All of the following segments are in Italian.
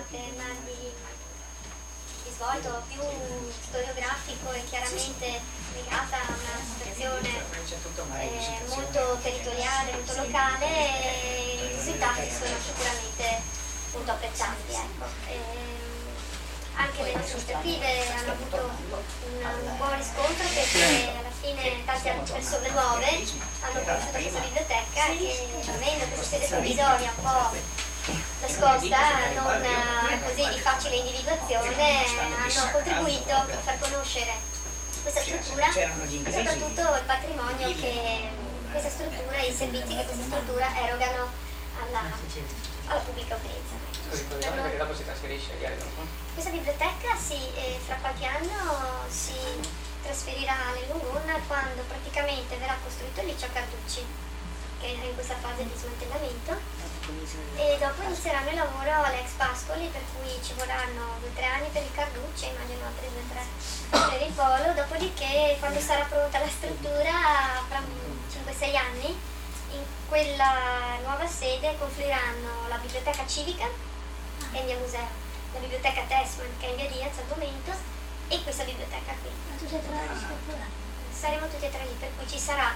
tema di svolto più storiografico e chiaramente legata a una situazione molto territoriale, molto locale, i risultati sono sicuramente molto apprezzabili, ecco. Anche le nostre iniziative hanno avuto un buon riscontro, perché alla fine tante altre persone nuove hanno conosciuto questa biblioteca che, avendo questa sede provvisoria un po' nascosta, non così di facile individuazione, hanno contribuito a far conoscere questa struttura e soprattutto il patrimonio che questa struttura e i servizi che questa struttura erogano alla pubblica utenza. Perché dopo si trasferisce agli altri. Questa biblioteca fra qualche anno si trasferirà nel Lung'Unna, quando praticamente verrà costruito il liceo Carducci, che è in questa fase di smantellamento, e dopo inizieranno il lavoro all'ex Pascoli, per cui ci vorranno 2 o 3 anni per il Carducci, immagino altri 2 o 3 per il Polo. Dopodiché, quando sarà pronta la struttura, fra 5-6 anni, in quella nuova sede confluiranno la biblioteca civica, che è in via Museo, la biblioteca Tessman, che è in via Diaz al momento, e questa biblioteca qui. Saremo tutti e tre lì, per cui ci sarà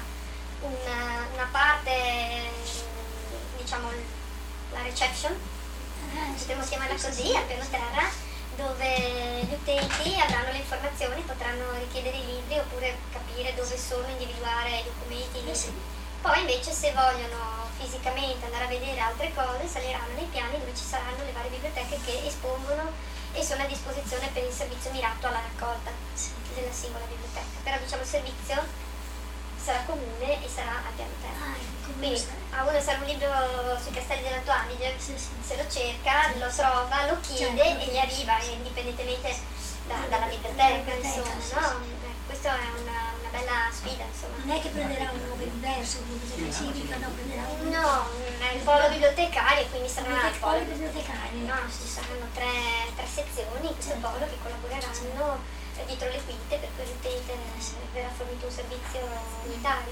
una parte, diciamo la reception, potremmo chiamarla così, al piano terra, dove gli utenti avranno le informazioni, potranno richiedere i libri oppure capire dove sono, individuare i documenti, i libri. Poi invece, se vogliono fisicamente andare a vedere altre cose, saliranno nei piani dove ci saranno le varie biblioteche che espongono e sono a disposizione per il servizio mirato alla raccolta della singola biblioteca. Però diciamo il servizio sarà comune e sarà a piano terra. Quindi a uno serve un libro sui castelli dell'Alto Adige, se lo cerca, lo trova, lo chiede e gli arriva, indipendentemente dalla biblioteca, insomma, no? Questa è una bella sfida, insomma. Non è che prenderà un nome diverso, biblioteca civica, no, prenderà un... No, è il polo bibliotecario, quindi sarà il polo bibliotecario. No, ci saranno tre sezioni in questo polo che collaboreranno dietro le quinte, per cui l'utente verrà fornito un servizio unitario.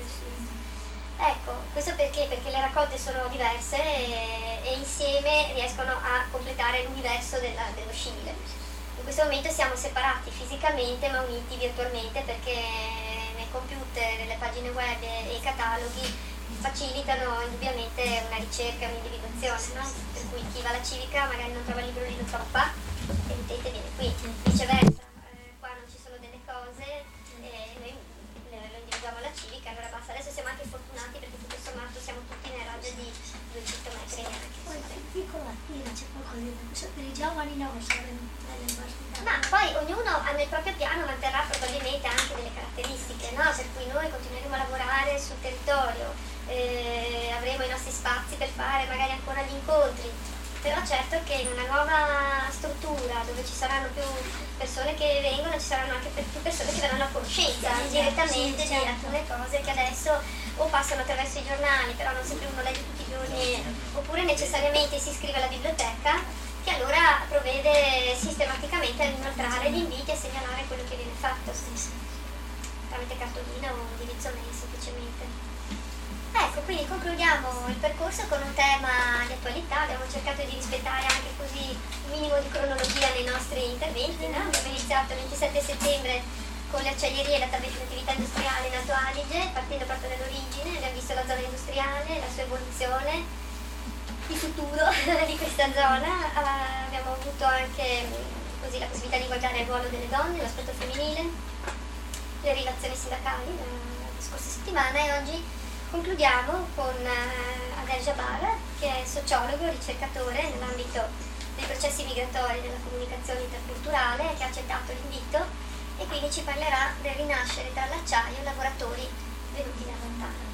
Ecco, questo perché? Perché le raccolte sono diverse e insieme riescono a completare l'universo dello scibile. In questo momento siamo separati fisicamente ma uniti virtualmente, perché nei computer, le pagine web e i cataloghi facilitano indubbiamente una ricerca e un'individuazione, no? Per cui chi va alla civica magari non trova il libro lì, lo trova qua e l'utente viene qui, viceversa, qua non ci sono delle cose e noi lo individuiamo alla civica, allora basta. Adesso siamo anche fortunati perché tutto sommato siamo tutti nel raggio di 200 metri neanche. Poi piccola mattina c'è qualcosa per i giovani, no, sarebbe belle università. Ma poi ognuno nel proprio piano manterrà probabilmente anche delle caratteristiche, no? Per cui noi continueremo a lavorare sul territorio, avremo i nostri spazi per fare magari ancora gli incontri, però certo che in una nuova struttura dove ci saranno più persone che vengono, ci saranno anche più persone che verranno a conoscenza direttamente di alcune cose che adesso o passano attraverso i giornali, però non sempre uno legge tutti i giorni, oppure necessariamente si iscrive alla biblioteca, che allora provvede sistematicamente ad inoltrare gli inviti a segnalare quello che viene fatto, tramite cartolina o indirizzo mail semplicemente. Ecco, quindi concludiamo il percorso con un tema di attualità. Abbiamo cercato di rispettare anche così un minimo di cronologia nei nostri interventi, no? Abbiamo iniziato il 27 settembre con le acciaierie e la attività industriale in Alto Adige, partendo proprio dall'origine. Abbiamo visto la zona industriale, la sua evoluzione, il futuro di questa zona. Abbiamo avuto anche così la possibilità di guardare il ruolo delle donne, l'aspetto femminile, le relazioni sindacali la scorsa settimana, e oggi concludiamo con Adel Jabbar, che è sociologo e ricercatore nell'ambito dei processi migratori della comunicazione interculturale, che ha accettato l'invito e quindi ci parlerà del rinascere dall'acciaio lavoratori venuti da lontano.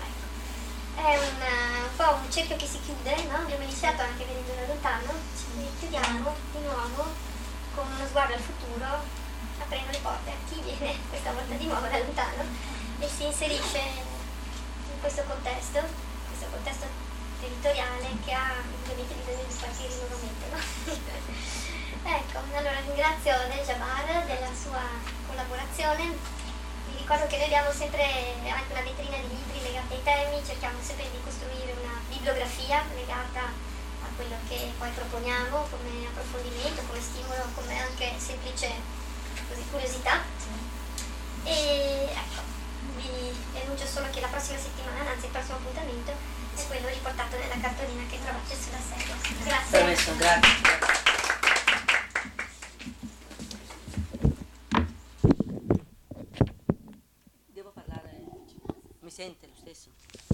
Ecco. È un po' un cerchio che si chiude, no? Abbiamo iniziato anche venendo da lontano, e chiudiamo di nuovo con uno sguardo al futuro, aprendo le porte a chi viene questa volta di nuovo da lontano e si inserisce questo contesto territoriale che ha ovviamente bisogno di qualche rinnovamento, no? Ecco, allora ringrazio Adel Jabbar della sua collaborazione. Vi ricordo che noi abbiamo sempre anche una vetrina di libri legati ai temi, cerchiamo sempre di costruire una bibliografia legata a quello che poi proponiamo come approfondimento, come stimolo, come anche semplice così, curiosità. E ecco, vi annuncio solo che la prossima settimana, anzi il prossimo appuntamento, è quello riportato nella cartolina che trovate sulla sedia. Grazie. Permesso, grazie. Devo parlare, mi sente lo stesso?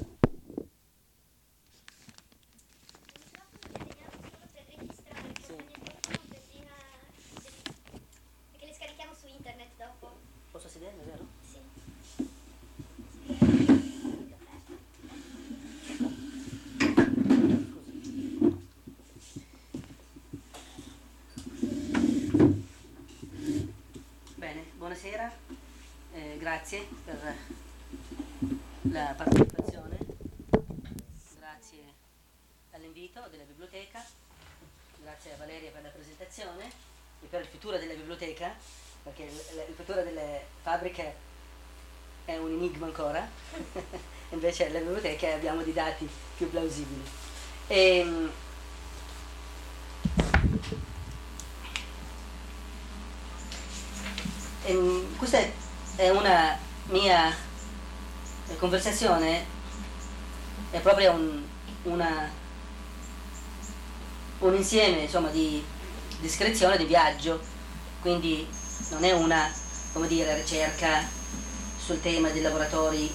Perché le scarichiamo su internet dopo. Posso sedermi, vero? Sì. Bene, buonasera, grazie per la partecipazione, grazie all'invito della biblioteca, grazie a Valeria per la presentazione e per il futuro della biblioteca, perché il futuro delle fabbriche è un enigma ancora, invece alla biblioteca abbiamo dei dati più plausibili. Questa è una mia conversazione, è proprio un insieme, insomma, di descrizione di viaggio, quindi non è una, come dire, ricerca sul tema dei lavoratori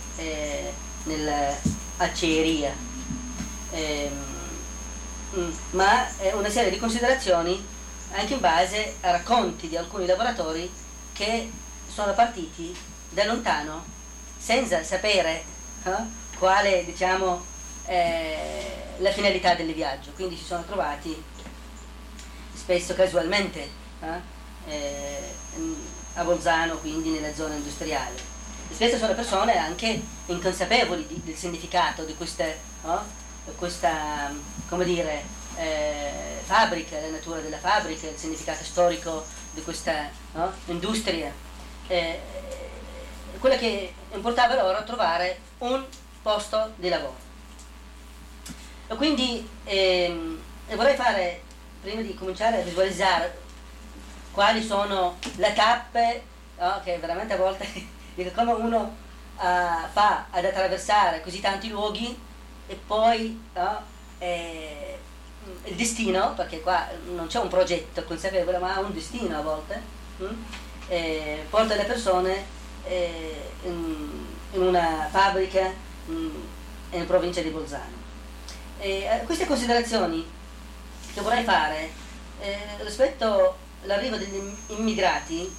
nell'acciaieria, ma è una serie di considerazioni anche in base a racconti di alcuni lavoratori che sono partiti da lontano senza sapere quale, diciamo, la finalità del viaggio, quindi si sono trovati spesso casualmente a Bolzano, quindi nella zona industriale. E spesso sono persone anche inconsapevoli del significato di questa, come dire, fabbrica, la natura della fabbrica, il significato storico di questa industria. Quello che importava loro è trovare un posto di lavoro. E quindi vorrei fare, prima di cominciare a visualizzare quali sono le tappe, che veramente a volte dico, come uno fa ad attraversare così tanti luoghi e poi il destino, perché qua non c'è un progetto consapevole ma un destino a volte, porta le persone in una fabbrica in provincia di Bolzano. Queste considerazioni che vorrei fare rispetto all'arrivo degli immigrati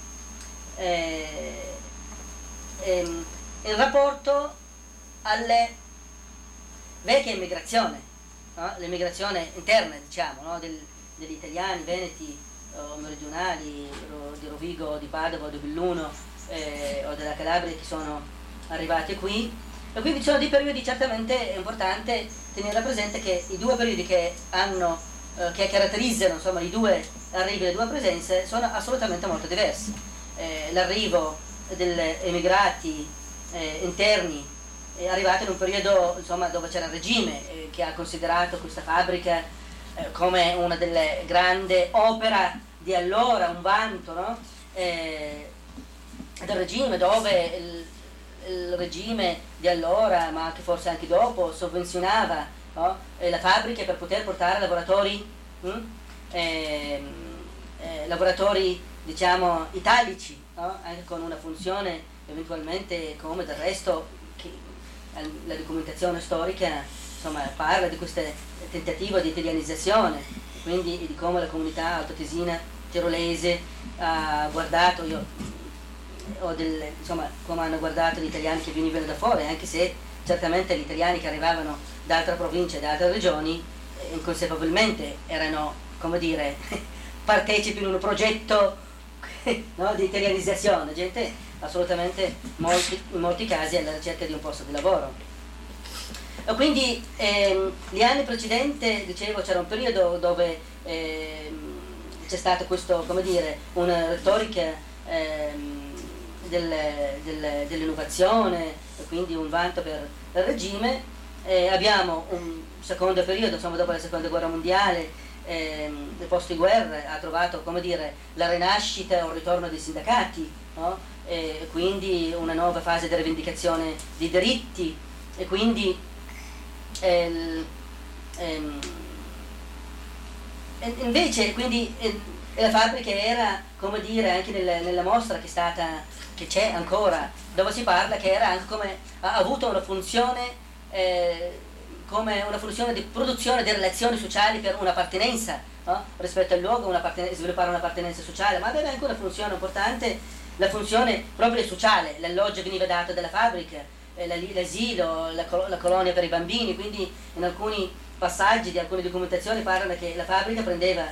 in rapporto alle vecchie immigrazioni, l'immigrazione interna, diciamo, degli italiani, veneti, meridionali, di Rovigo, di Padova, di Belluno o della Calabria che sono arrivati qui. E quindi ci sono dei periodi, certamente è importante tenere presente che i due periodi che caratterizzano, insomma, i due arrivi e le due presenze sono assolutamente molto diversi. L'arrivo degli emigrati interni è arrivato in un periodo, insomma, dove c'era il regime che ha considerato questa fabbrica come una delle grandi opere di allora, un vanto, no? Del regime, dove il regime di allora, ma anche forse anche dopo, sovvenzionava, no? La fabbrica per poter portare lavoratori, diciamo, italici, no? Anche con una funzione eventualmente, come del resto la documentazione storica, insomma, parla di questo tentativo di italianizzazione, quindi di come la comunità altoatesina tirolese ha guardato, insomma, come hanno guardato gli italiani che venivano da fuori, anche se certamente gli italiani che arrivavano da altre province, da altre regioni, inconsapevolmente erano, come dire, partecipi in un progetto, no, di italianizzazione, gente assolutamente in molti casi alla ricerca di un posto di lavoro. E quindi gli anni precedenti, dicevo, c'era un periodo dove c'è stato questo, come dire, una retorica dell'innovazione e quindi un vanto per il regime, abbiamo un secondo periodo, insomma dopo la seconda guerra mondiale, il post-guerra ha trovato, come dire, la rinascita o il ritorno dei sindacati, no? Quindi una nuova fase di rivendicazione di diritti, e quindi invece quindi la fabbrica era, come dire, anche nella mostra che c'è ancora, dove si parla che era anche come ha avuto una funzione come una funzione di produzione di relazioni sociali per un'appartenenza, no? Rispetto al luogo, sviluppare un'appartenenza sociale, ma aveva anche una funzione importante, la funzione proprio sociale. L'alloggio veniva dato dalla fabbrica, l'asilo, la colonia per i bambini, quindi in alcuni passaggi di alcune documentazioni parlano che la fabbrica prendeva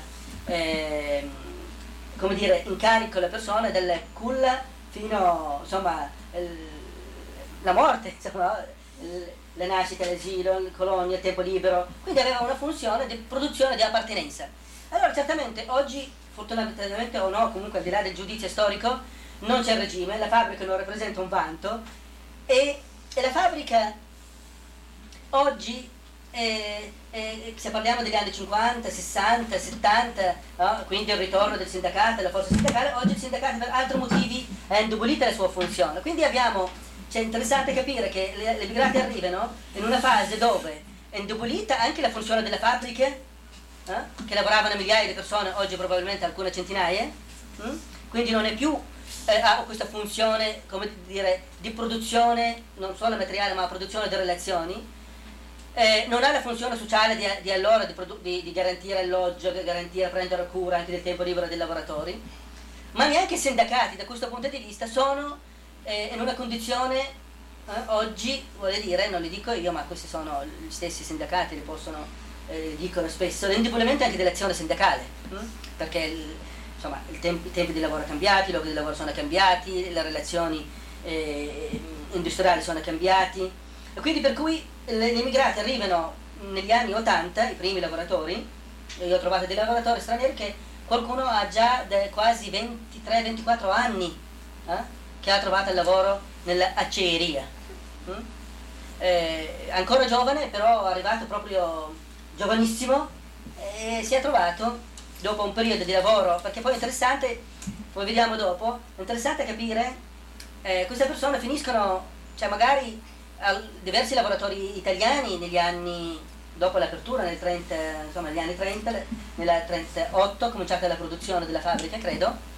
come dire, in carico la persona dalla culla fino, insomma, la morte, insomma, la nascita, l'asilo, la colonia, il tempo libero, quindi aveva una funzione di produzione di appartenenza. Allora certamente oggi, fortunatamente o no, comunque al di là del giudizio storico, non c'è il regime, la fabbrica non rappresenta un vanto, e la fabbrica oggi, se parliamo degli anni 50, 60, 70, no? Quindi il ritorno del sindacato, della forza sindacale, oggi il sindacato per altri motivi ha indebolito la sua funzione, quindi c'è interessante capire che le immigrati arrivano in una fase dove è indebolita anche la funzione delle fabbriche, che lavoravano migliaia di persone, oggi probabilmente alcune centinaia, quindi non è più ha questa funzione, come dire, di produzione non solo materiale ma produzione di relazioni, non ha la funzione sociale di allora di garantire alloggio, garantire, prendere cura anche del tempo libero dei lavoratori, ma neanche i sindacati da questo punto di vista sono in una condizione oggi, voglio dire, non li dico io, ma questi sono gli stessi sindacati, li possono, dicono spesso, l'indebolimento anche dell'azione sindacale, perché insomma i tempi di lavoro sono cambiati, i luoghi di lavoro sono cambiati, le relazioni industriali sono cambiati, e quindi per cui gli immigrati arrivano negli anni 80, i primi lavoratori, io ho trovato dei lavoratori stranieri che qualcuno ha già quasi 23-24 anni che ha trovato il lavoro nell'acciaieria, ancora giovane, però arrivato proprio giovanissimo, e si è trovato dopo un periodo di lavoro, perché poi è interessante, poi vediamo dopo, è interessante capire queste persone finiscono, cioè magari diversi lavoratori italiani negli anni dopo l'apertura nel 30, insomma negli anni 30, nel 38 è cominciata la produzione della fabbrica, credo.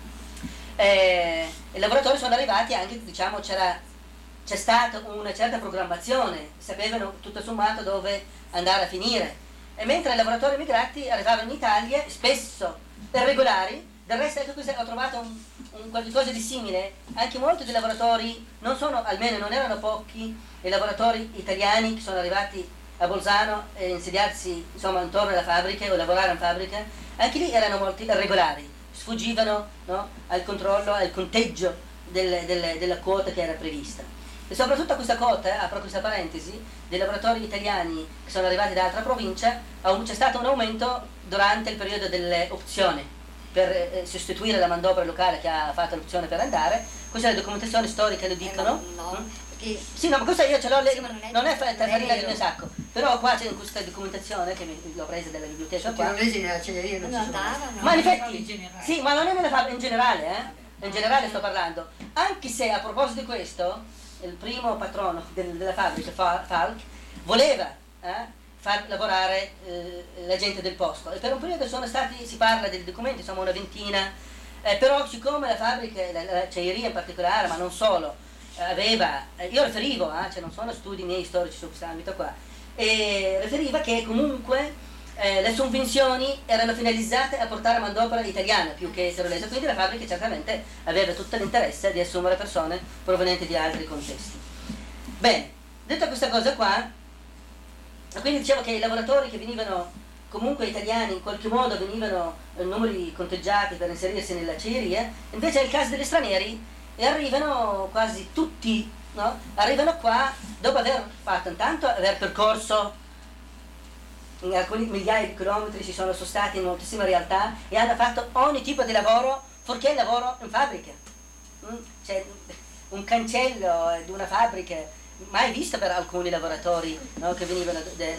I lavoratori sono arrivati anche, diciamo, c'è stata una certa programmazione, sapevano tutto sommato dove andare a finire, e mentre i lavoratori immigrati arrivavano in Italia spesso irregolari. Del resto ecco, ho trovato un qualcosa di simile, anche molti dei lavoratori almeno non erano pochi i lavoratori italiani che sono arrivati a Bolzano e insediarsi, insomma, intorno alla fabbrica o lavorare in fabbrica, anche lì erano molti irregolari, sfuggivano, no, al controllo, al conteggio della quota che era prevista. E soprattutto questa quota, apro questa parentesi, dei lavoratori italiani che sono arrivati da altra provincia, c'è stato un aumento durante il periodo delle opzioni per sostituire la manodopera locale che ha fatto l'opzione per andare. Queste le documentazioni storiche lo dicono. Sì, no, ma questa io ce l'ho, non è farina del mio sacco, però qua c'è questa documentazione che l'ho presa dalla biblioteca qua. Non resi nell'acciaieria, non ci sono. Ma in effetti, sì, ma non è nella fabbrica, in generale, in generale sto parlando. Anche se a proposito di questo, il primo patrono della fabbrica, Falk, voleva far lavorare la gente del posto, e per un periodo sono stati, si parla dei documenti, insomma una ventina, però siccome la fabbrica, l'acciaieria in particolare, ma non solo, aveva, io riferivo, cioè non sono studi miei storici su questo ambito qua, e riferiva che comunque le sovvenzioni erano finalizzate a portare manodopera italiana più che tirolese, quindi la fabbrica certamente aveva tutto l'interesse di assumere persone provenienti di altri contesti. Bene, detto questa cosa qua, quindi dicevo che i lavoratori che venivano comunque italiani in qualche modo venivano numeri conteggiati per inserirsi nell'acciaieria, invece nel caso degli stranieri arrivano quasi tutti, no? Arrivano qua dopo aver fatto intanto, aver percorso in alcuni migliaia di chilometri, si sono spostati in moltissime realtà e hanno fatto ogni tipo di lavoro, fuorché il lavoro in fabbrica. C'è un cancello di una fabbrica mai vista per alcuni lavoratori, no, che venivano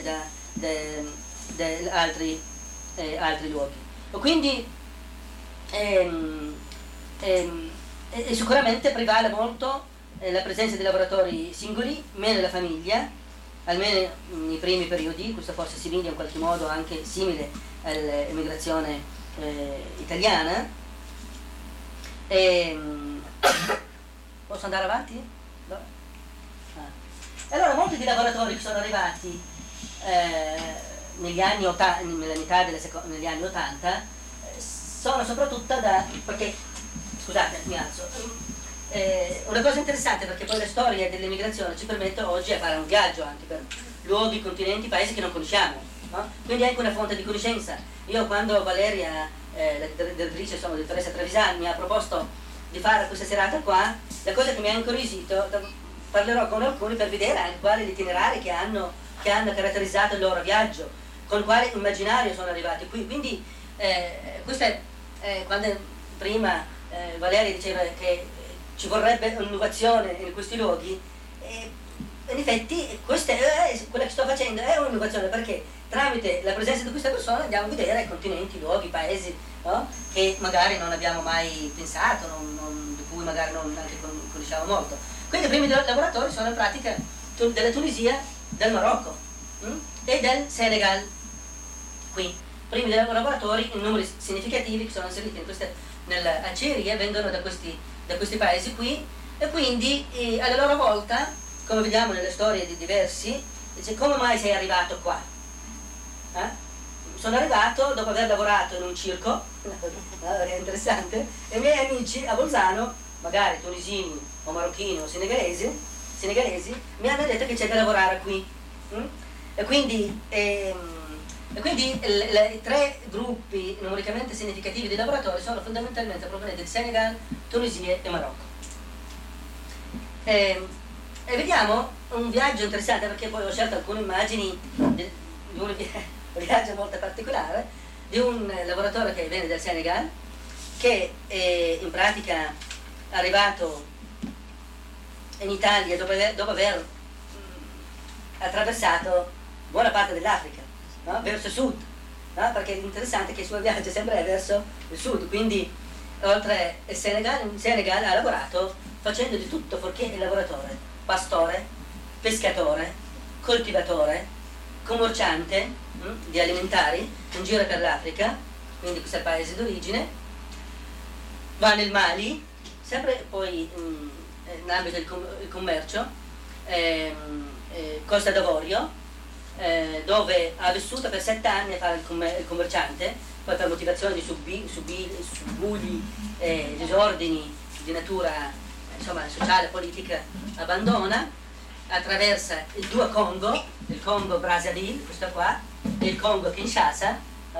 da altri luoghi. Quindi sicuramente prevale molto la presenza di lavoratori singoli, meno la famiglia, almeno nei primi periodi. Questo forse simile in qualche modo anche simile all'emigrazione italiana. Posso andare avanti? No? Allora molti dei lavoratori che sono arrivati negli anni 80, nella metà negli anni 80, sono soprattutto perché, scusate, mi alzo, una cosa interessante, perché poi la storia dell'emigrazione ci permette oggi a fare un viaggio anche per luoghi, continenti, paesi che non conosciamo, no? Quindi è anche una fonte di conoscenza. Io quando Valeria, la direttrice di Teresa Trevisan, mi ha proposto di fare questa serata qua, la cosa che mi ha incuriosito, parlerò con alcuni per vedere anche quali itinerari che hanno caratterizzato il loro viaggio, con quale immaginario sono arrivati qui. Quindi questo è quando prima Valeria diceva che ci vorrebbe un'innovazione in questi luoghi, in effetti questa è quella che sto facendo, è un'innovazione, perché tramite la presenza di queste persone andiamo a vedere continenti, luoghi, paesi, no? Che magari non abbiamo mai pensato, di cui magari non anche conosciamo molto. Quindi i primi lavoratori sono in pratica della Tunisia, del Marocco e del Senegal. Qui i primi lavoratori in numeri significativi che sono inseriti nella Algeria vengono da questi paesi qui, e quindi alla loro volta, come vediamo nelle storie di diversi, dice: come mai sei arrivato qua? Sono arrivato dopo aver lavorato in un circo, è interessante, e i miei amici a Bolzano, magari tunisini o marocchini o senegalesi, mi hanno detto che c'è da lavorare qui. E quindi i tre gruppi numericamente significativi di lavoratori sono fondamentalmente provenienti del Senegal, Tunisia e Marocco. E vediamo un viaggio interessante, perché poi ho scelto alcune immagini di un viaggio molto particolare di un lavoratore che viene dal Senegal, che in pratica è arrivato in Italia dopo aver attraversato buona parte dell'Africa, no? Verso sud, no? Perché l'interessante è che il suo viaggio sempre è verso il sud, quindi oltre il Senegal ha lavorato facendo di tutto fuorché il lavoratore: pastore, pescatore, coltivatore, commerciante di alimentari in giro per l'Africa, quindi questo è il paese d'origine. Va nel Mali, sempre poi nell'ambito del commercio, Costa d'Avorio, dove ha vissuto per 7 anni a fare il commerciante, poi per motivazioni di subbuglii, disordini di natura sociale e politica abbandona, attraversa il due Congo, il Congo Brazzaville, questo qua, e il Congo Kinshasa,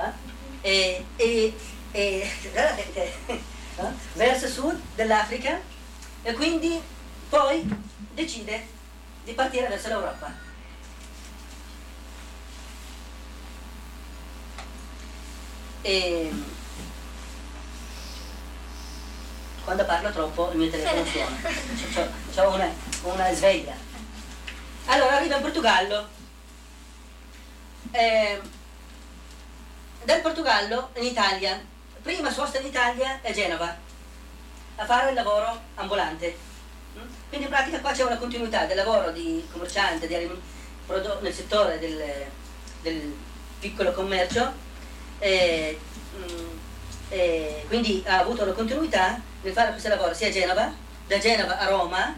verso sud dell'Africa, e quindi poi decide di partire verso l'Europa. E quando parlo troppo il mio telefono suona, c'ho una sveglia. Allora arriva in Portogallo, dal Portogallo in Italia, prima sosta in Italia a Genova a fare il lavoro ambulante. Quindi in pratica qua c'è una continuità del lavoro di commerciante nel settore del piccolo commercio, quindi ha avuto una continuità nel fare questo lavoro sia a Genova, da Genova a Roma.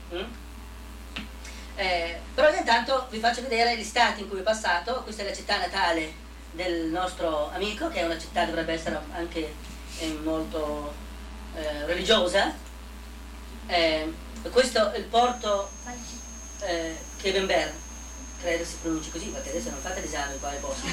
Però intanto vi faccio vedere gli stati in cui è passato. Questa è la città natale del nostro amico, che è una città, dovrebbe essere anche molto religiosa. Questo è il porto Kevenber, credo si pronunci così, perché adesso non fate l'esame qua ai posti.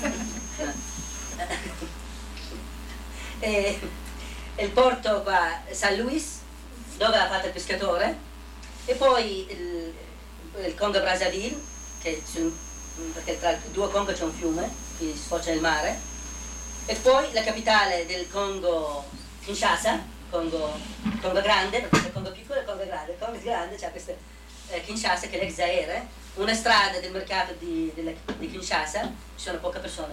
Il porto qua San Luis, dove ha fatto il pescatore, e poi il Congo Brazzaville, perché tra i due Congo c'è un fiume che sfocia nel mare, e poi la capitale del Congo Kinshasa, Congo grande, perché c'è il Congo piccolo e il Congo grande. Il Congo grande c'ha queste Kinshasa, che è l'ex Zaire, una strada del mercato di Kinshasa, ci sono poche persone,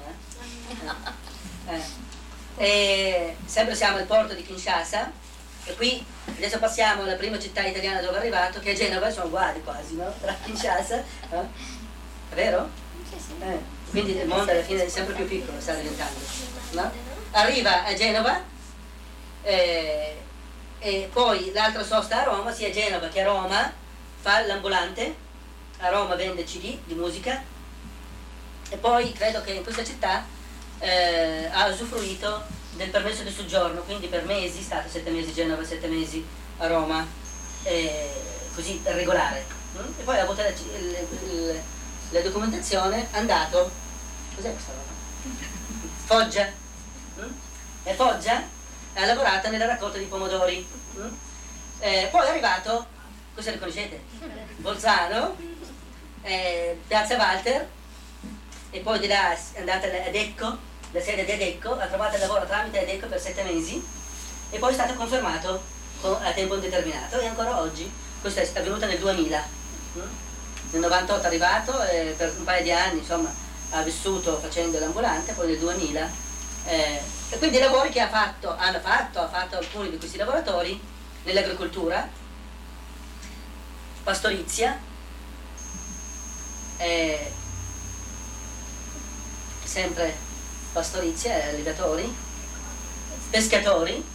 E sempre siamo al porto di Kinshasa, e qui adesso passiamo alla prima città italiana dove è arrivato, che è Genova, sono uguali quasi, no? Tra Kinshasa, è vero? Sì. Quindi il mondo alla fine è sempre più piccolo, sta diventando, no? Arriva a Genova, e poi l'altra sosta a Roma, sia a Genova che a Roma, fa l'ambulante, a Roma vende CD di musica, e poi credo che in questa città ha usufruito del permesso di soggiorno, quindi per mesi, è stato 7 mesi a Genova, 7 mesi a Roma, così regolare. E poi ha avuto la documentazione, è andato, cos'è questa roba? Foggia. E Foggia ha lavorato nella raccolta di pomodori. Poi è arrivato, cosa le conoscete? Bolzano, Piazza Walter, e poi di là è andata ad Ecco, la sede di Adecco, ha trovato il lavoro tramite Adecco per 7 mesi e poi è stato confermato a tempo indeterminato, e ancora oggi, questo è avvenuto nel 2000, nel 98 è arrivato, e per un paio di anni insomma ha vissuto facendo l'ambulante, poi nel 2000, e quindi i lavori che ha fatto alcuni di questi lavoratori nell'agricoltura, pastorizia, sempre pastorizia, allevatori, pescatori,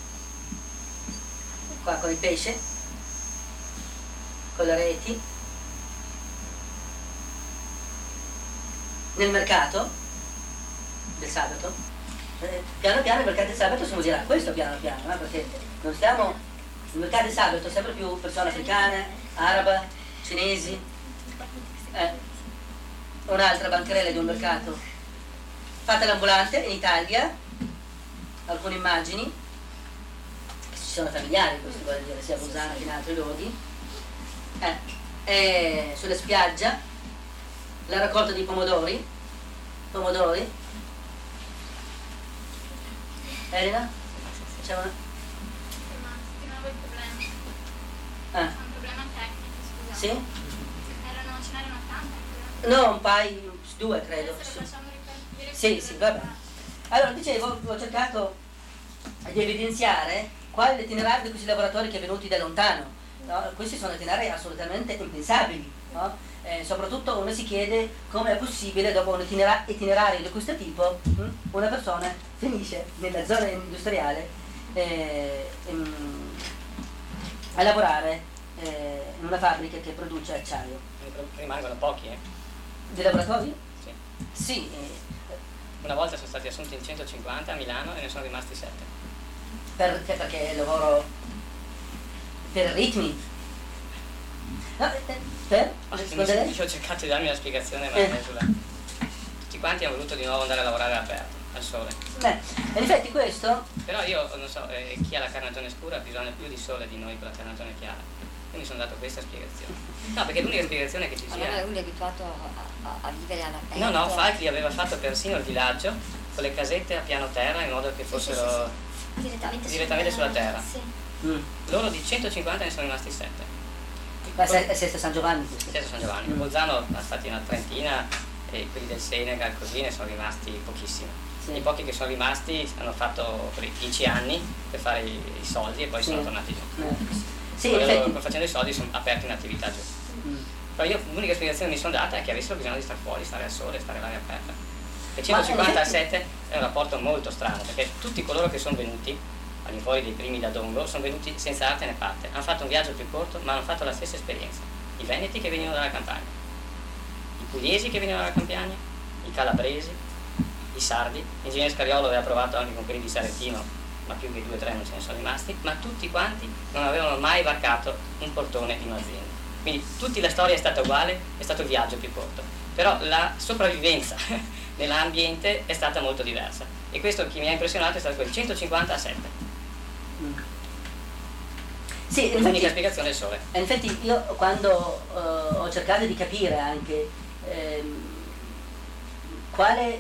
qua con il pesce, con le reti, nel mercato del sabato. Piano piano il mercato del sabato si muoverà, questo piano piano, perché non stiamo, il mercato del sabato sempre più persone africane, arabe, cinesi, un'altra bancarella di un mercato fatta l'ambulante in Italia, alcune immagini, che ci sono familiari, questo vuol dire, sia a Bolzano che in altri luoghi, sulla spiaggia, la raccolta di pomodori, Elena? C'è una? Di nuovo il problema. Un problema tecnico, scusa. Sì? Ce n'erano tante? No, un paio, 2 credo. Adesso lo facciamo ripartire. Sì, vabbè. Allora, dicevo, ho cercato di evidenziare qual è l'itinerario di questi lavoratori che è venuti da lontano. No? Questi sono itinerari assolutamente impensabili, no? Soprattutto uno si chiede come è possibile, dopo un itinerario di questo tipo, una persona finisce nella zona industriale a lavorare in una fabbrica che produce acciaio. Rimangono pochi, Dei lavoratori? Sì. Sì. Una volta sono stati assunti in 150 a Milano e ne sono rimasti 7. Perché lavoro per ritmi? No, Io ho cercato di darmi una spiegazione, ma tutti quanti hanno voluto di nuovo andare a lavorare all'aperto, al sole. In effetti questo... Però io non so, chi ha la carnagione scura ha bisogno più di sole di noi con la carnagione chiara. Quindi sono dato questa spiegazione. No, perché l'unica spiegazione che ci sia... Allora lui è abituato a vivere all'aperto. No, Falchi aveva fatto persino il villaggio con le casette a piano terra in modo che fossero direttamente sulla terra. Sì. Loro di 150 ne sono rimasti 7. Ma è Sesto San Giovanni questo? Sesto San Giovanni. Bolzano ha stati una trentina e quelli del Senegal così ne sono rimasti pochissimi. Sì. I pochi che sono rimasti hanno fatto 10 anni per fare i soldi e poi sono tornati giù. Sì, poi infatti... loro, facendo i soldi sono aperti in attività giù. Però io l'unica spiegazione che mi sono data è che avessero bisogno di stare fuori, stare al sole, stare all'aria aperta. E 150 a 7 è un rapporto molto strano, perché tutti coloro che sono venuti all'infuori dei primi da Dongo sono venuti senza arte né parte, hanno fatto un viaggio più corto ma hanno fatto la stessa esperienza. I veneti che venivano dalla campagna, i pugliesi che venivano dalla campagna, i calabresi, i sardi. L'ingegnere Scariolo aveva provato anche con quelli di Sarentino, ma più che 2 o 3 non ce ne sono rimasti, ma tutti quanti non avevano mai varcato un portone di un'azienda. Quindi tutta la storia è stata uguale, è stato il viaggio più corto, però la sopravvivenza nell'ambiente è stata molto diversa, e questo che mi ha impressionato è stato quel 150 a 7. Sì, l'unica spiegazione è il sole. Infatti io quando ho cercato di capire anche quale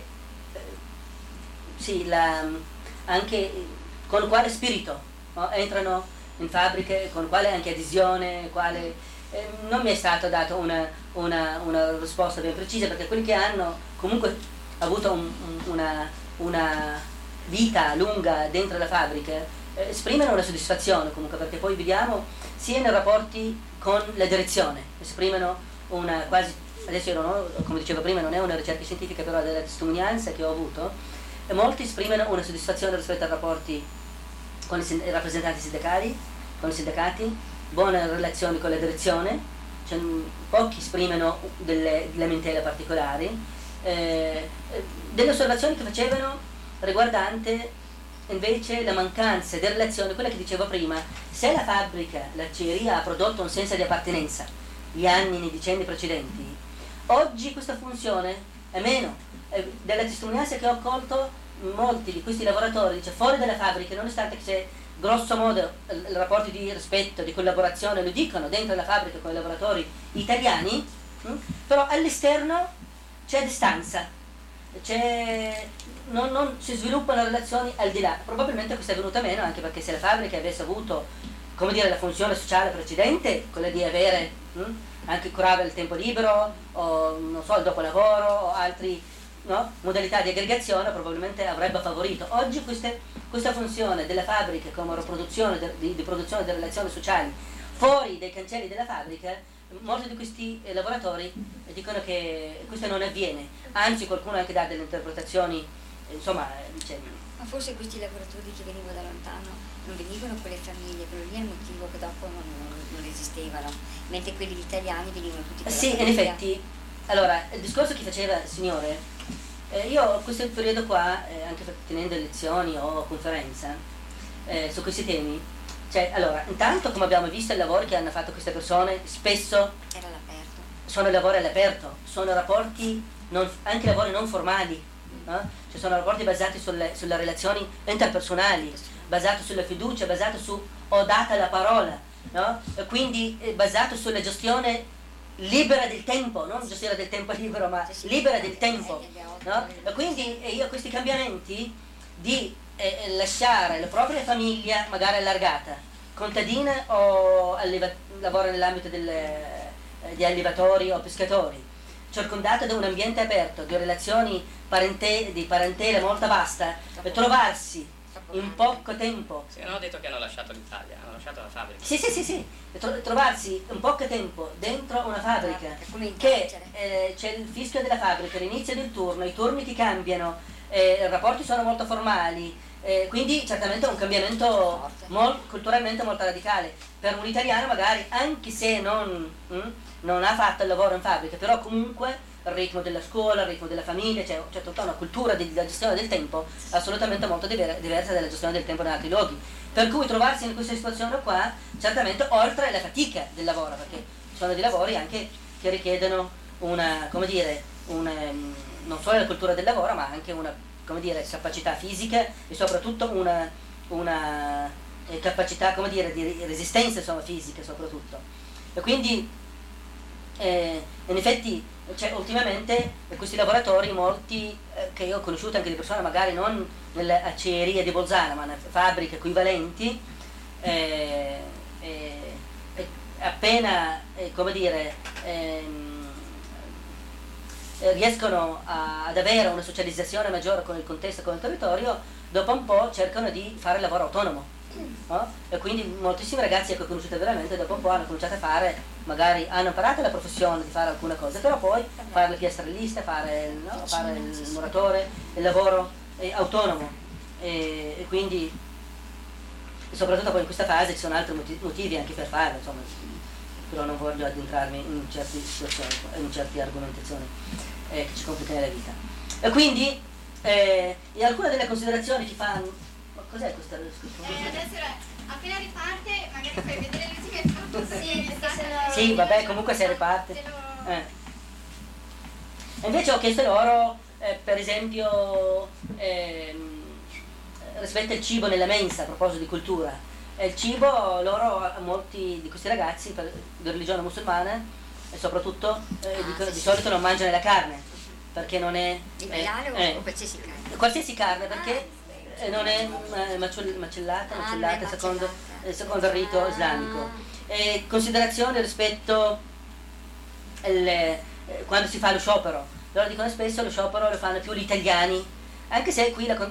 anche con quale spirito, no? Entrano in fabbriche, con quale anche adesione, quale non mi è stato dato una risposta ben precisa, perché quelli che hanno comunque avuto una vita lunga dentro la fabbrica esprimono una soddisfazione comunque, perché poi vediamo sia nei rapporti con la direzione, esprimono una quasi, adesso io come dicevo prima non è una ricerca scientifica, però della testimonianza che ho avuto, e molti esprimono una soddisfazione rispetto ai rapporti con i rappresentanti sindacali, con i sindacati, buone relazioni con la direzione, cioè, pochi esprimono delle lamentele particolari, delle osservazioni che facevano riguardante invece la mancanza di relazione, quella che dicevo prima. Se la fabbrica, l'acciaieria ha prodotto un senso di appartenenza gli anni, nei decenni precedenti, oggi questa funzione è meno. Dalla testimonianza che ho accolto, molti di questi lavoratori, cioè fuori dalla fabbrica, nonostante che c'è grosso modo i rapporti di rispetto, di collaborazione, lo dicono dentro la fabbrica con i lavoratori italiani, però all'esterno c'è distanza, non si sviluppano relazioni al di là. Probabilmente questo è venuto meno anche perché se la fabbrica avesse avuto, come dire, la funzione sociale precedente, quella di avere anche curare il tempo libero, o non so, il dopolavoro, o altri modalità di aggregazione, probabilmente avrebbe favorito. Oggi questa funzione della fabbrica come di produzione delle relazioni sociali fuori dai cancelli della fabbrica, molti di questi lavoratori dicono che questo non avviene, anzi qualcuno anche dà delle interpretazioni, insomma. Ma forse questi lavoratori che venivano da lontano non venivano con le famiglie, quello lì è il motivo che dopo non esistevano, mentre quelli italiani venivano tutti con la famiglia. Sì, in effetti. Allora, il discorso che faceva il signore, io questo periodo qua, anche tenendo lezioni o conferenza su questi temi, cioè, allora, intanto come abbiamo visto i lavori che hanno fatto queste persone spesso era all'aperto. Sono lavori all'aperto, sono rapporti, anche lavori non formali, cioè sono rapporti basati sulle relazioni interpersonali, basati sulla fiducia, basati su ho data la parola, e quindi basato sulla gestione libera del tempo, non gestione del tempo libero, ma libera del tempo, e quindi io questi cambiamenti di lasciare la propria famiglia magari allargata, contadina o lavora nell'ambito di allevatori o pescatori, circondato da un ambiente aperto, di relazioni di parentela molto vasta, per trovarsi in poco tempo. Sì, non ho detto che hanno lasciato l'Italia, hanno lasciato la fabbrica. Sì, trovarsi in poco tempo dentro una fabbrica, che c'è il fischio della fabbrica, l'inizio del turno, i turni che cambiano, i rapporti sono molto formali, quindi certamente è un cambiamento culturalmente molto radicale. Per un italiano magari, anche se non ha fatto il lavoro in fabbrica, però comunque il ritmo della scuola, il ritmo della famiglia, c'è tutta una cultura della gestione del tempo assolutamente molto diversa dalla gestione del tempo in altri luoghi. Per cui trovarsi in questa situazione qua, certamente oltre alla fatica del lavoro, perché sono dei lavori anche che richiedono non solo la cultura del lavoro, ma anche una, come dire, capacità fisica e soprattutto una capacità, come dire, di resistenza, insomma, fisica soprattutto. E quindi in effetti ultimamente questi lavoratori, molti che io ho conosciuto, anche di persone magari non nelle acciaierie di Bolzano ma nelle fabbriche equivalenti, appena come dire riescono ad avere una socializzazione maggiore con il contesto, con il territorio, dopo un po' cercano di fare il lavoro autonomo, e quindi moltissimi ragazzi che ho conosciuto veramente dopo un po' hanno cominciato a fare, magari hanno imparato la professione di fare alcune cose, però poi fare il piastrellista, fare il muratore, il lavoro autonomo, e quindi soprattutto poi in questa fase ci sono altri motivi anche per farlo, insomma, però non voglio addentrarmi in certe situazioni, in certe argomentazioni che ci complicano la vita. E quindi alcune delle considerazioni che fanno. Ma cos'è questa? Adesso appena riparte magari fai vedere le ultime foto. Sì, vabbè, comunque se riparte. E invece ho chiesto loro, per esempio, rispetto al cibo nella mensa, a proposito di cultura. Il cibo, molti di questi ragazzi di religione musulmana, e soprattutto di solito non mangiano la carne, perché non è... Di maiale o qualsiasi carne? Qualsiasi carne, perché non è macellata secondo il rito islamico. considerazioni rispetto quando si fa lo sciopero. Loro dicono spesso lo sciopero lo fanno più gli italiani, anche se qui la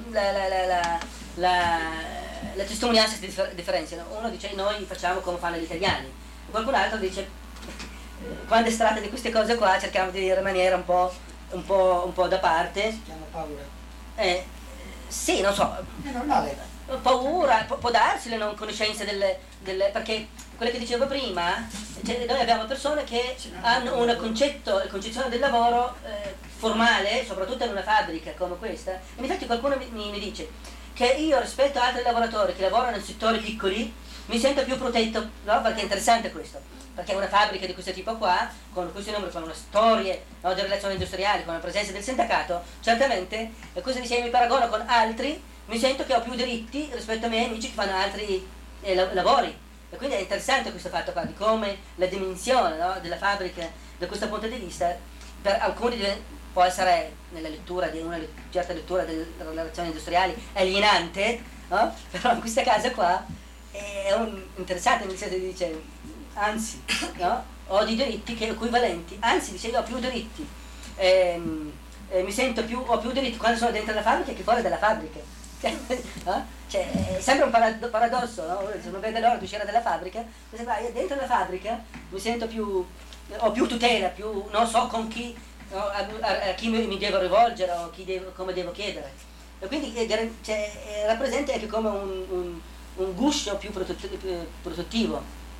testimonianza si differenzia. Uno dice noi facciamo come fanno gli italiani, qualcun altro dice quando si tratta di queste cose qua cerchiamo di rimanere un po' da parte. Si chiama paura. Sì, non so. È normale. Paura, può darsi la non conoscenza perché quello che dicevo prima, cioè noi abbiamo persone che hanno una concezione del lavoro formale, soprattutto in una fabbrica come questa. In effetti qualcuno mi dice che io rispetto a altri lavoratori che lavorano in settori piccoli mi sento più protetto, no? Perché è interessante questo, perché una fabbrica di questo tipo qua, con questi numeri, con una storia, no, di relazioni industriali, con la presenza del sindacato, certamente, cosa dice, mi paragono con altri, mi sento che ho più diritti rispetto ai miei amici che fanno altri lavori. E quindi è interessante questo fatto qua, di come la dimensione, no, della fabbrica da questo punto di vista per alcuni può essere, nella lettura di una certa lettura delle relazioni industriali, alienante, no? Però in questa casa qua è interessante, nel senso che dice anzi, no? Ho dei diritti che equivalenti, anzi dice io ho più diritti, mi sento ho più diritti quando sono dentro la fabbrica che fuori dalla fabbrica. Cioè, è sempre un paradosso, no? Se uno vede l'ora di uscire dalla fabbrica, io dentro la fabbrica mi sento ho più tutela, non so con chi, no, a chi mi devo rivolgere o come devo chiedere. E quindi rappresenta anche come un guscio più produttivo.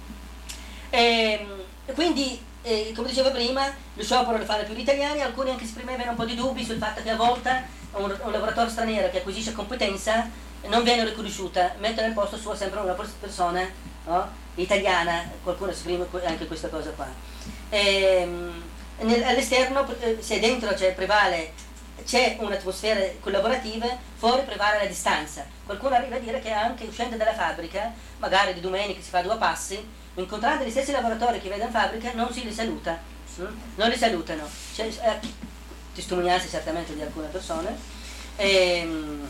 E quindi, come dicevo prima, lo sciopero lo fanno più gli italiani, alcuni anche esprimevano un po' di dubbi sul fatto che a volte un lavoratore straniero che acquisisce competenza non viene riconosciuta, mette nel posto suo sempre una persona, no, italiana. Qualcuno esprime anche questa cosa qua. All'esterno, se dentro c'è un'atmosfera collaborativa, fuori prevale la distanza. Qualcuno arriva a dire che anche uscendo dalla fabbrica, magari di domenica si fa 2 passi, incontrando gli stessi lavoratori che vede in fabbrica, non si li saluta, non li salutano. Testimonianze certamente di alcune persone, e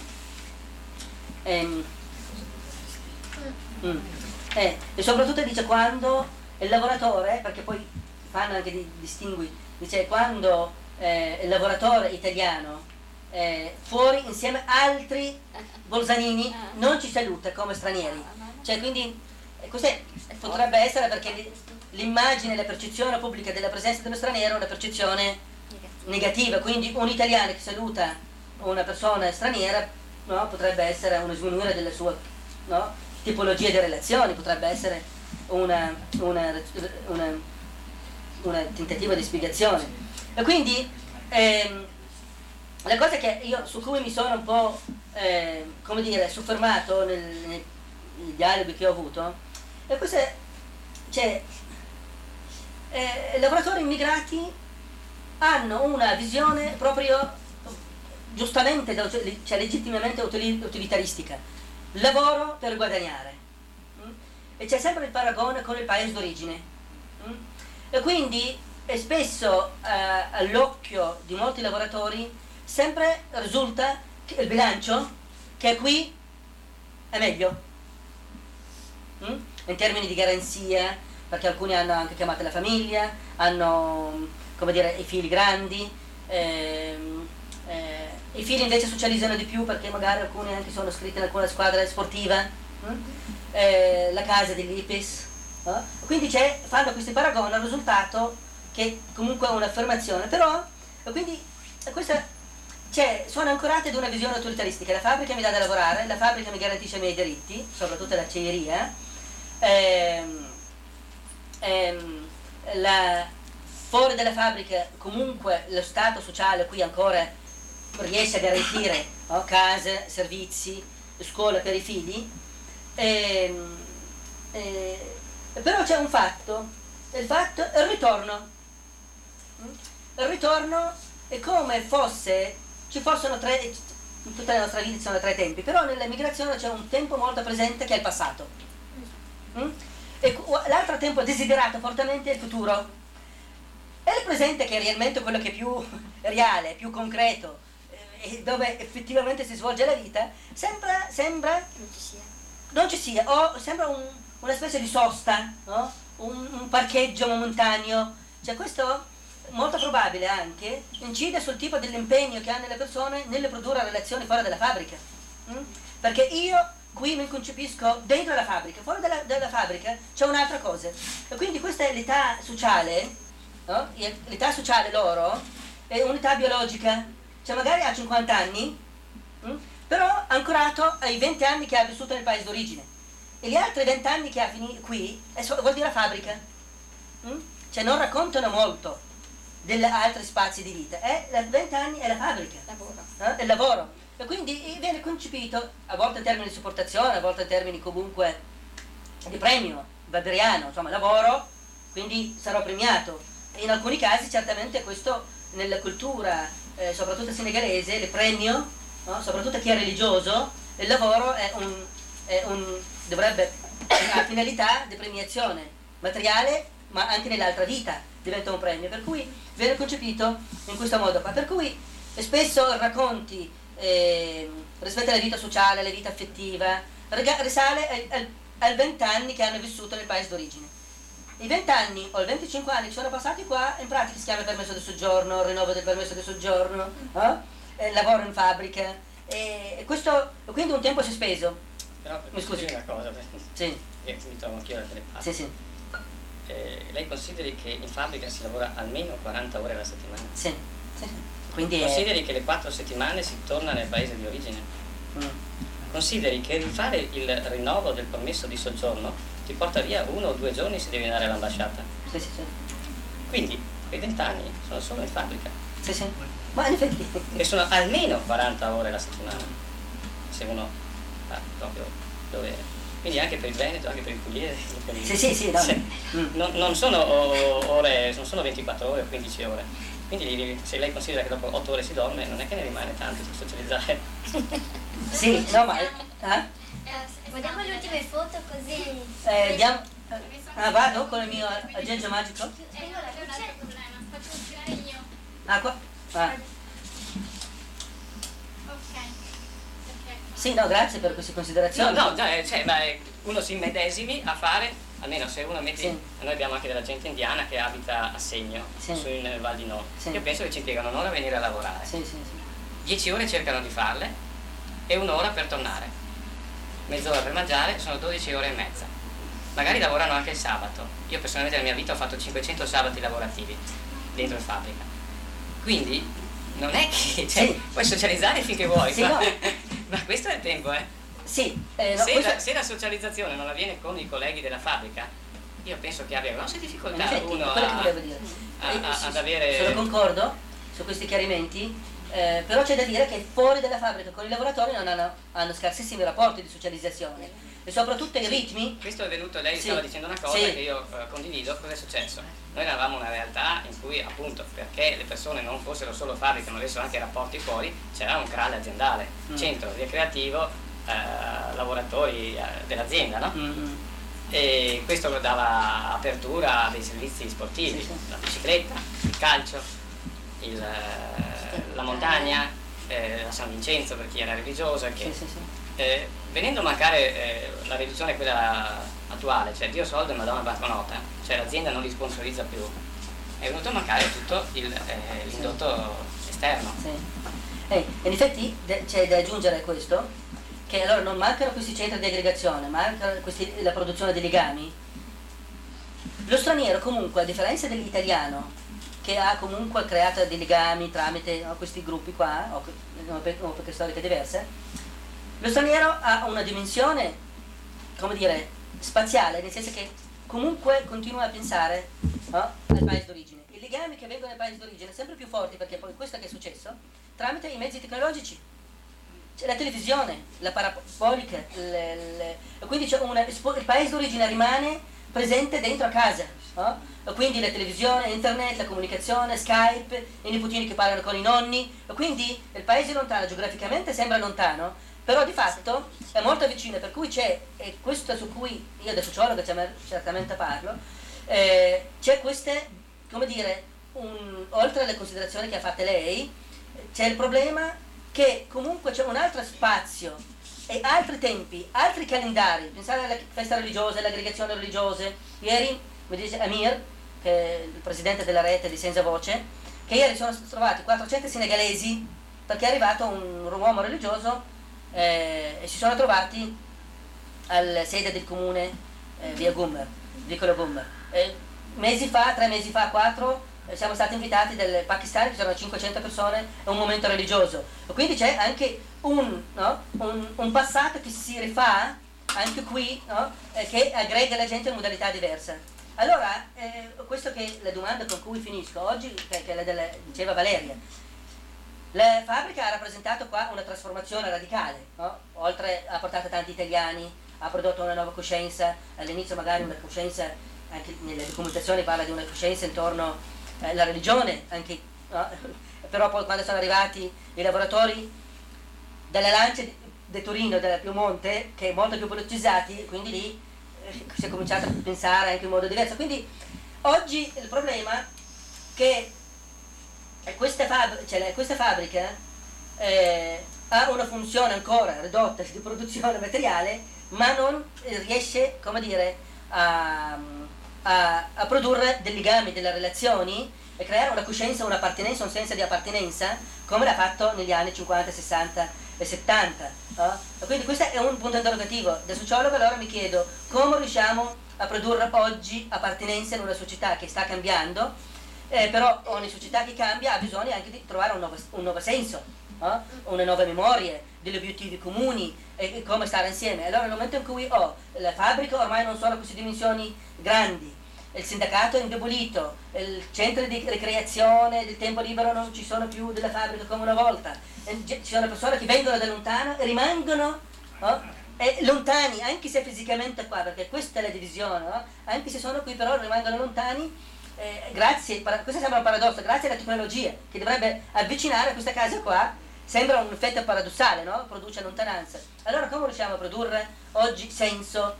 soprattutto dice quando il lavoratore, perché poi fanno anche dei distingui, dice quando il lavoratore italiano fuori insieme a altri bolzanini non ci saluta come stranieri, cioè quindi cos'è? Potrebbe essere perché l'immagine, la percezione pubblica della presenza dello straniero è una percezione negativa, quindi un italiano che saluta una persona straniera, no, potrebbe essere uno sminuire della sua, no, tipologia di relazioni, potrebbe essere una tentativa di spiegazione. E quindi la cosa che su cui mi sono un po' come dire soffermato nei dialoghi che ho avuto è questo, cioè i lavoratori immigrati hanno una visione proprio giustamente, cioè legittimamente utilitaristica, lavoro per guadagnare, e c'è sempre il paragone con il paese d'origine, e quindi spesso all'occhio di molti lavoratori sempre risulta che il bilancio che qui è meglio, in termini di garanzia, perché alcuni hanno anche chiamato la famiglia, hanno, come dire, i figli grandi, i figli invece socializzano di più perché magari alcuni anche sono iscritti in alcuna squadra sportiva, la casa dell'IPIS, quindi fanno questi paragoni al risultato che comunque è un'affermazione, però quindi questa sono ancorate ad una visione utilitaristica. La fabbrica mi dà da lavorare, la fabbrica mi garantisce i miei diritti, soprattutto l'acciaieria, fuori dalla fabbrica comunque lo stato sociale qui ancora riesce a garantire case, servizi, scuola per i figli, però c'è un fatto, il ritorno. Il ritorno è come fosse, ci fossero in tutta la nostra vita ci sono 3 tempi, però nell'emigrazione c'è un tempo molto presente che è il passato. E l'altro tempo desiderato fortemente è il futuro. E il presente, che è realmente quello che è più reale, più concreto, e dove effettivamente si svolge la vita, sembra non ci sia, o sembra una specie di sosta, no? un parcheggio momentaneo. Cioè questo, molto probabile anche, incide sul tipo dell'impegno che hanno le persone nel produrre relazioni fuori dalla fabbrica. Perché io qui mi concepisco dentro la fabbrica, fuori dalla fabbrica c'è un'altra cosa. E quindi questa è l'età sociale, no? L'età sociale loro è un'età biologica, cioè magari ha 50 anni, però ancorato ai 20 anni che ha vissuto nel paese d'origine. E gli altri 20 anni che ha finito qui vuol dire la fabbrica. Cioè non raccontano molto degli altri spazi di vita. 20 anni è la fabbrica, è il lavoro. E quindi viene concepito, a volte in termini di supportazione, a volte in termini comunque di premio waderiano, insomma lavoro, quindi sarò premiato. E in alcuni casi certamente questo nella cultura, soprattutto senegalese, il premio, no? Soprattutto chi è religioso, il lavoro dovrebbe ha finalità di premiazione materiale, ma anche nell'altra vita diventa un premio, per cui viene concepito in questo modo qua. Per cui spesso racconti rispetto alla vita sociale, alla vita affettiva, risale ai 20 anni che hanno vissuto nel paese d'origine. I 20 anni o i 25 anni che sono passati qua, in pratica si chiama permesso di soggiorno, rinnovo del permesso di soggiorno, lavoro in fabbrica, e questo quindi un tempo si è speso. Però mi scusi una cosa, sì. Mi trovo anch'io alla telepatria. Sì. Lei consideri che in fabbrica si lavora almeno 40 ore alla settimana? Sì. Quindi consideri che le 4 settimane si torna nel paese di origine? Consideri che rifare il rinnovo del permesso di soggiorno ti porta via 1 o 2 giorni se devi andare all'ambasciata. Sì. Quindi quei 20 anni sono solo in fabbrica. Sì. Ma in effetti. E sono almeno 40 ore alla settimana, se uno va proprio dovere. Quindi anche per il Veneto, anche per il Pugliese. Sì, no. Non sono ore, non sono 24 ore o 15 ore. Quindi se lei considera che dopo 8 ore si dorme, non è che ne rimane tanto per socializzare. Sì, no, ma... Vediamo le ultime foto così... vado con il mio aggeggio magico? Allora, c'è un altro problema, faccio girare io. Qua? Ok. Sì, no, grazie per queste considerazioni. Uno si immedesimi a fare, almeno se uno mette... Sì. Noi abbiamo anche della gente indiana che abita a Segno, nel Val di Nord. Sì. Io penso che ci impiegano un'ora a venire a lavorare. Sì. 10 ore cercano di farle e un'ora per tornare. Mezz'ora per mangiare, sono 12 ore e mezza. Magari lavorano anche il sabato. Io personalmente nella mia vita ho fatto 500 sabati lavorativi dentro in fabbrica. Quindi non è che puoi socializzare finché vuoi, ma questo è il tempo, Sì, se la socializzazione non avviene con i colleghi della fabbrica, io penso che abbia grosse difficoltà uno ad avere... Sono concordo su questi chiarimenti, però c'è da dire che fuori dalla fabbrica con i lavoratori non hanno scarsissimi rapporti di socializzazione e soprattutto i ritmi. Questo è venuto, lei stava dicendo una cosa che io condivido. Cosa è successo? Noi eravamo una realtà in cui appunto perché le persone non fossero solo fabbriche ma avessero anche rapporti fuori, c'era un crale aziendale, centro ricreativo, lavoratori dell'azienda, no? E questo dava apertura a dei servizi sportivi, la bicicletta, il calcio, la montagna, la San Vincenzo per chi era religioso, venendo a mancare la religione quella attuale, cioè Dio soldo e Madonna banconota, cioè l'azienda non li sponsorizza più, è venuto a mancare tutto l'indotto esterno. In effetti c'è da aggiungere questo, che allora non mancano questi centri di aggregazione, manca la produzione di legami. Lo straniero comunque, a differenza dell'italiano, che ha comunque creato dei legami tramite questi gruppi qua, o perché storiche diverse, lo straniero ha una dimensione, come dire, spaziale, nel senso che comunque continua a pensare al paese d'origine. I legami che vengono dal paese d'origine sono sempre più forti, perché poi questo che è successo, tramite i mezzi tecnologici. C'è la televisione, la parabolica, quindi il paese d'origine rimane presente dentro a casa, no? Quindi la televisione, internet, la comunicazione, Skype, i nipotini che parlano con i nonni, quindi il paese lontano, geograficamente sembra lontano, però di fatto è molto vicino, per cui c'è, e questo su cui io da sociologa certamente parlo, c'è queste, come dire, oltre alle considerazioni che ha fatte lei, c'è il problema che comunque c'è un altro spazio e altri tempi, altri calendari, pensate alle feste religiose, alle aggregazioni religiose. Ieri mi dice Amir, che è il presidente della rete di Senza Voce, che ieri sono trovati 400 senegalesi perché è arrivato un uomo religioso e si sono trovati alla sede del comune via Gummer, vicolo Gummer. 3 mesi fa, 4, siamo stati invitati dal Pakistan, che c'erano 500 persone, a un momento religioso. E quindi c'è anche un passato che si rifà anche qui, no? Che aggrega la gente in modalità diverse. Allora, questo che è la domanda con cui finisco oggi, che è la diceva Valeria. La fabbrica ha rappresentato qua una trasformazione radicale, no? Oltre ha portato tanti italiani, ha prodotto una nuova coscienza, all'inizio magari una coscienza, anche nelle documentazioni parla di una coscienza intorno alla religione, anche, no? Però poi quando sono arrivati i lavoratori dalla Lancia di Torino, della Piemonte, che è molto più politizzati, quindi lì si è cominciato a pensare anche in modo diverso. Quindi oggi il problema è che questa fabbrica ha una funzione ancora ridotta di produzione materiale, ma non riesce, come dire, a produrre dei legami, delle relazioni e creare una coscienza, un'appartenenza, un senso di appartenenza, come l'ha fatto negli anni 50, 60 e 70. Quindi questo è un punto interrogativo. Da sociologo allora mi chiedo come riusciamo a produrre oggi appartenenza in una società che sta cambiando, però ogni società che cambia ha bisogno anche di trovare un nuovo senso, una nuova memoria, degli obiettivi comuni e come stare insieme. Allora nel momento in cui la fabbrica ormai non sono queste dimensioni grandi, il sindacato è indebolito, il centro di ricreazione del tempo libero non ci sono più della fabbrica come una volta, ci sono persone che vengono da lontano e rimangono lontani, anche se fisicamente qua, perché questa è la divisione, anche se sono qui però rimangono lontani, questo sembra un paradosso, grazie alla tecnologia che dovrebbe avvicinare questa casa qua, sembra un effetto paradossale, no? Produce lontananza. Allora come riusciamo a produrre oggi senso?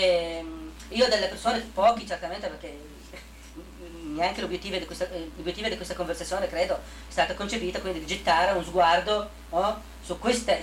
Io delle persone, pochi certamente, perché neanche l'obiettivo di questa conversazione credo è stato concepito, quindi di gettare un sguardo, no? Su questa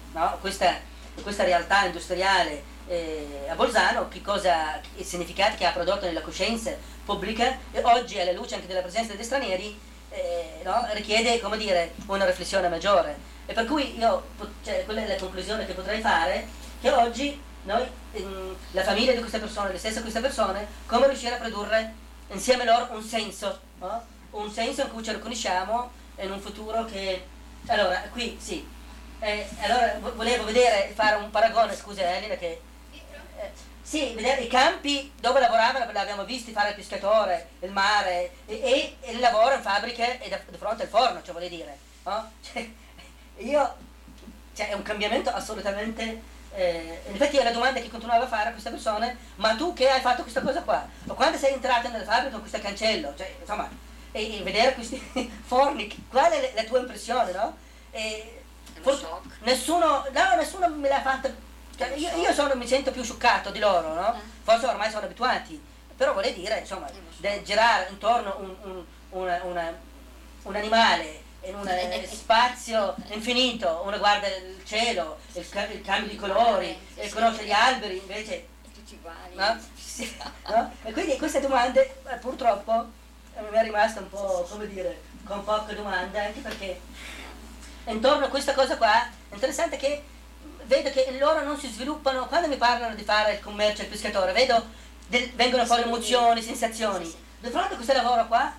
realtà industriale a Bolzano, i significati che ha prodotto nella coscienza pubblica, e oggi alla luce anche della presenza degli stranieri no? Richiede, come dire, una riflessione maggiore. E per cui quella è la conclusione che potrei fare, che oggi noi, la famiglia di queste persone, le stesse queste persone, come riuscire a produrre insieme loro un senso, no? Un senso in cui ci riconosciamo in un futuro che... Allora, qui sì, allora volevo fare un paragone, scusa Elena, che... sì, vedere i campi dove lavoravano, l'abbiamo visti fare il pescatore, il mare, e il lavoro in fabbrica e di fronte al forno, cioè vuol dire, no? È un cambiamento assolutamente... infatti è la domanda che continuavo a fare a queste persone: ma tu che hai fatto questa cosa qua? O quando sei entrata nella fabbrica con questo cancello, cioè, insomma, e vedere questi forni, qual è la tua impressione, no? Nessuno me l'ha fatta, cioè, io mi sento più scioccato di loro, no? Forse ormai sono abituati, però vuol dire, insomma, girare intorno un animale in un spazio infinito, uno guarda il cielo, il cambio di colori, e conosce gli alberi, invece tutti uguali, no? Sì, no? E quindi queste domande purtroppo mi è rimasta un po', come dire, con poche domande, anche perché intorno a questa cosa qua è interessante che vedo che loro non si sviluppano. Quando mi parlano di fare il commercio, il pescatore, vedo vengono fuori emozioni, sensazioni. Di fronte a questo lavoro qua,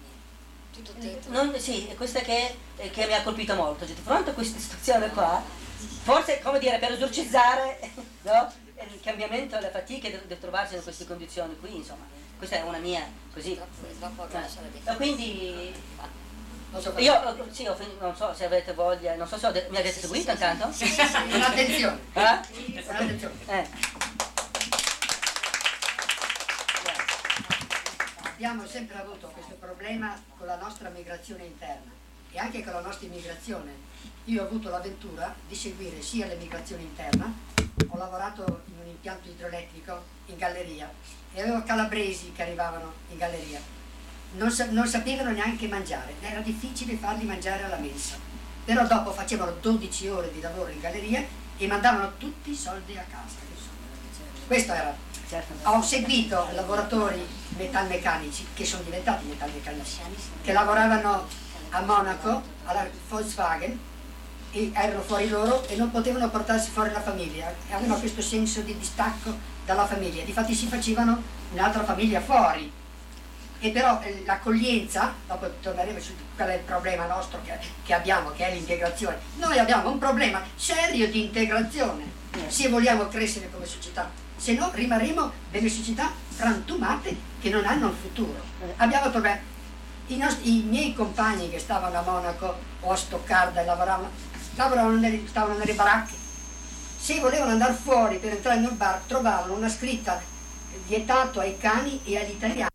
sì, è questa che mi ha colpito molto. Di fronte a questa situazione qua, forse, come dire, per esorcizzare, no? Il cambiamento e la fatica di trovarsi in queste condizioni qui, insomma, questa è una mia, così. Quindi io sì, non so se avete voglia, non so se mi avete seguito intanto? Sì. Con attenzione. Con attenzione. Abbiamo sempre avuto questo problema con la nostra migrazione interna e anche con la nostra immigrazione. Io ho avuto l'avventura di seguire sia l'emigrazione interna, ho lavorato in un impianto idroelettrico in galleria e avevo calabresi che arrivavano in galleria. Non sapevano neanche mangiare, era difficile farli mangiare alla mensa, però dopo facevano 12 ore di lavoro in galleria e mandavano tutti i soldi a casa. Questo era. Ho seguito lavoratori metalmeccanici che sono diventati metalmeccanici, che lavoravano a Monaco, alla Volkswagen, e erano fuori loro e non potevano portarsi fuori la famiglia, e avevano questo senso di distacco dalla famiglia, difatti si facevano un'altra famiglia fuori. E però l'accoglienza, dopo torneremo su qual è il problema nostro che abbiamo, che è l'integrazione. Noi abbiamo un problema serio di integrazione se vogliamo crescere come società, se no rimarremo delle società frantumate che non hanno un futuro. Abbiamo il problema. I miei compagni che stavano a Monaco o a Stoccarda e stavano nelle baracche. Se volevano andare fuori per entrare nel bar trovavano una scritta vietato ai cani e agli italiani.